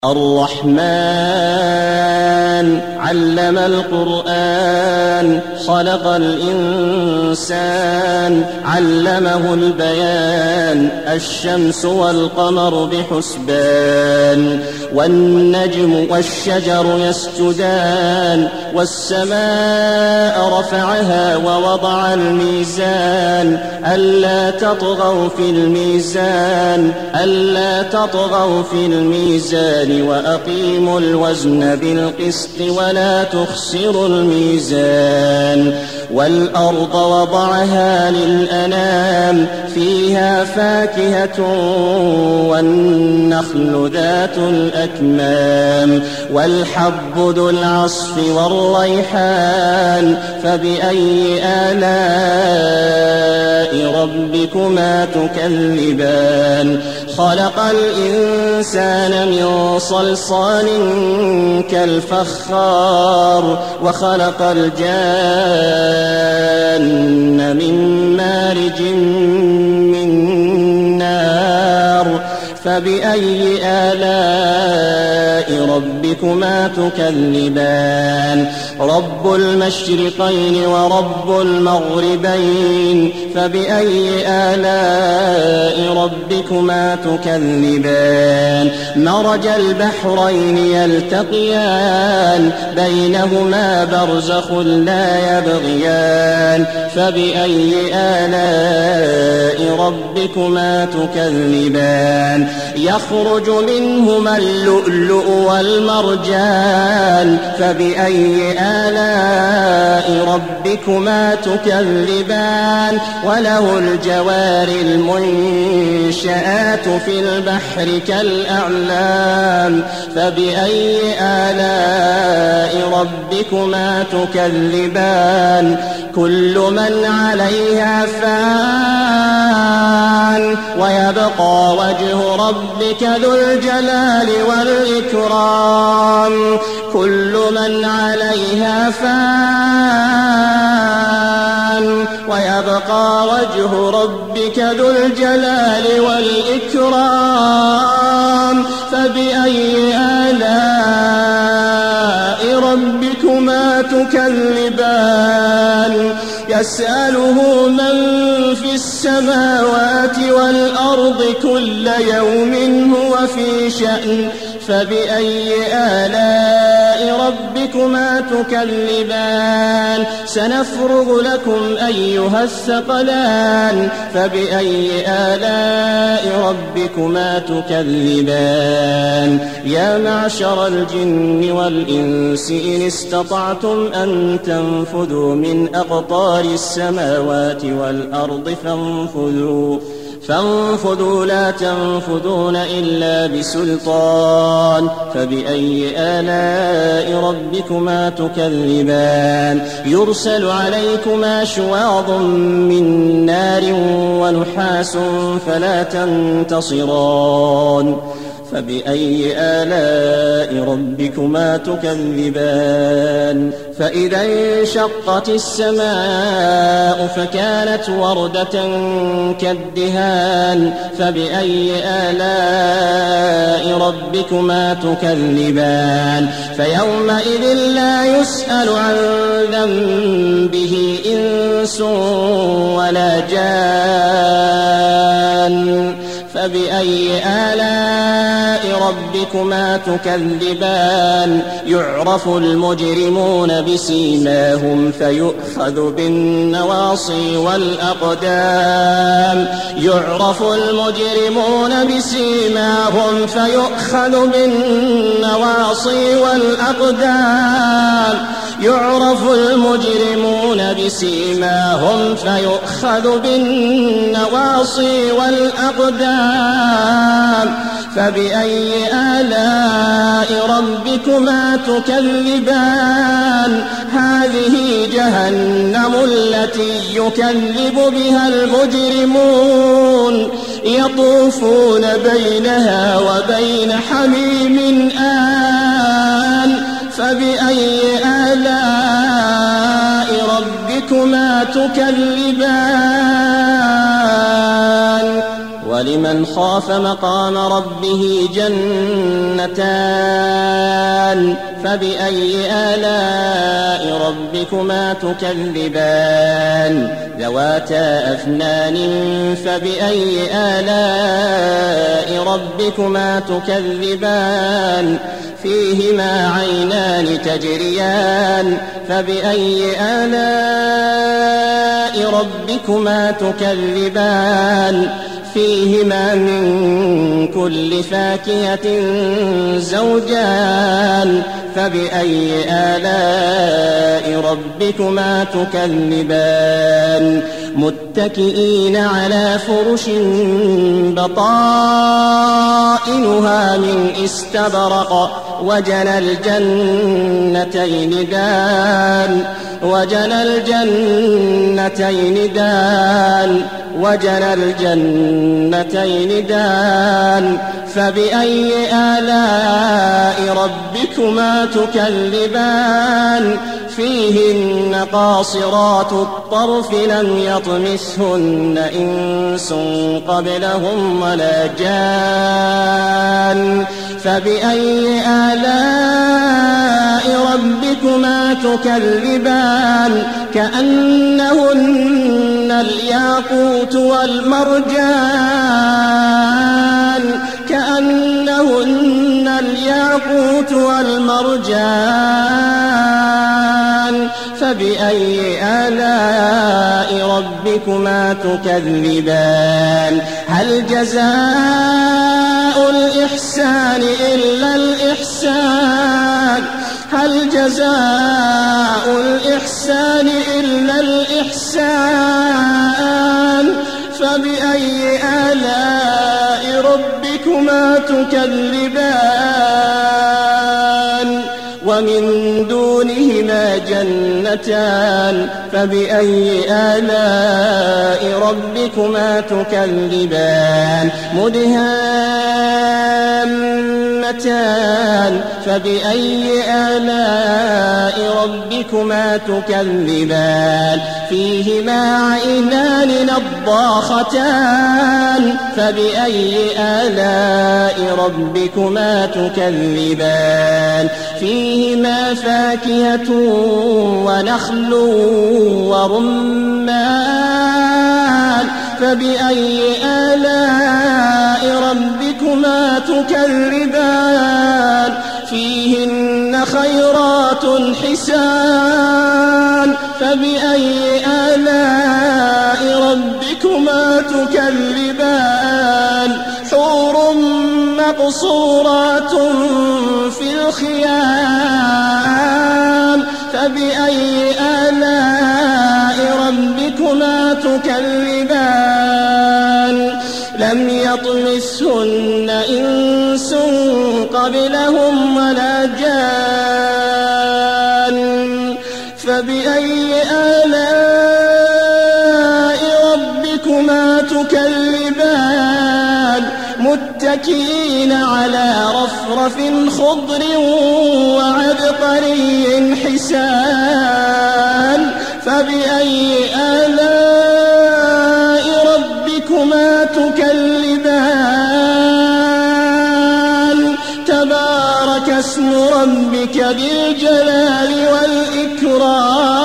الرحمن علم القرآن خلق الإنسان علمه البيان الشمس والقمر بحسبان والنجم والشجر يسجدان والسماء رفعها ووضع الميزان ألا تطغوا في الميزان وأقيموا الوزن بالقسط ولا تخسروا الميزان والأرض وضعها للأنام فيها فاكهة والنخل ذات الأكمام والحب ذو العصف والريحان فبأي آلاء ربكما تكذبان خلق الإنسان من صلصال كالفخار وخلق الجان من مارج من نار فبأي آلاء ربكما تكذبان رب المشرقين ورب المغربين فبأي آلاء ربكما تكذبان مرج البحرين يلتقيان بينهما برزخ لا يبغيان فبأي آلاء ربكما تكذبان يخرج منهما اللؤلؤ والمرجان فبأي آلاء ربكما تكذبان وله الجوار المنشآت في البحر كالأعلام فبأي آلاء ربكما تكذبان كل من عليها فان ويبقى وجه ربك ذو الجلال والإكرام كل من عليها فان ويبقى وجه ربك ذو الجلال والإكرام فبأي آلاء ربكما تكذبان يسأله من في السماوات والأرض كل يوم هو في شأن فبأي آلاء ربكما تكذبان سنفرغ لكم أيها الثقلان فبأي آلاء ربكما تكذبان يا معشر الجن والإنس إن استطعتم أن تنفذوا من أقطار السماوات والأرض فانفذوا لا تنفذون إلا بسلطان فبأي آلاء ربكما تكذبان يرسل عليكما شواظ من نار ونحاس فلا تنتصران فبأي آلاء ربكما تكذبان فإذا انشقت السماء فكانت وردة كالدهان فبأي آلاء ربكما تكذبان فيومئذ لا يسأل عن ذنبه إنس ولا جان فبأي آلاء ربكما تكذبان يعرف المجرمون بسيماهم فيؤخذ بالنواصي والأقدام يعرف المجرمون بسيماهم فيؤخذ بالنواصي والأقدام يعرف المجرمون بسيماهم فيؤخذ بالنواصي والأقدام فبأي آلاء ربكما تكذبان هذه جهنم التي يكذب بها المجرمون يطوفون بينها وبين حميم آن فبأي آلاء ربكما تكذبان ولمن خاف مقام ربه جنتان فبأي آلاء ربكما تكذبان ذواتا أفنان فبأي آلاء ربكما تكذبان فيهما عينان تجريان فبأي آلاء ربكما تكذبان فيهما من كل فاكهة زوجان فبأي آلاء ربكما تكذبان متكئين على فرش بطائنها من استبرق وجنى الجنتين دان فبأي آلاء ربكما تكذبان فيهن قاصرات الطرف لم يطمثهن إنس قبلهم ولا جان فبأي آلاء ربكما تكذبان كأنهن الياقوت والمرجان فبأي آلاء ربكما تكذبان هل جزاء الإحسان إلا الإحسان فبأي آلاء ربكما تكذبان ومن دونهما جنتان فبأي آلاء ربكما تكذبان مدهامتان فبأي آلاء ربكما تكذبان فيهما عينان نضاختان فبأي آلاء ربكما تكذبان فيهما فاكهة ونخل ورمان فبأي آلاء ربكما تكذبان فيهن خيرات حسان فبأي آلاء ربكما تكذبان حور مقصورات في الخيام فبأي آلاء ربكما تكذبان لم يطمثهن إنس قبلهم ولا جان فبأي آلاء ربكما تكذبان متكئين على رفرف خضر وعبقري حسان فبأي آلاء ربكما تكذبان تبارك اسم ربك ذي الجلال والإكرام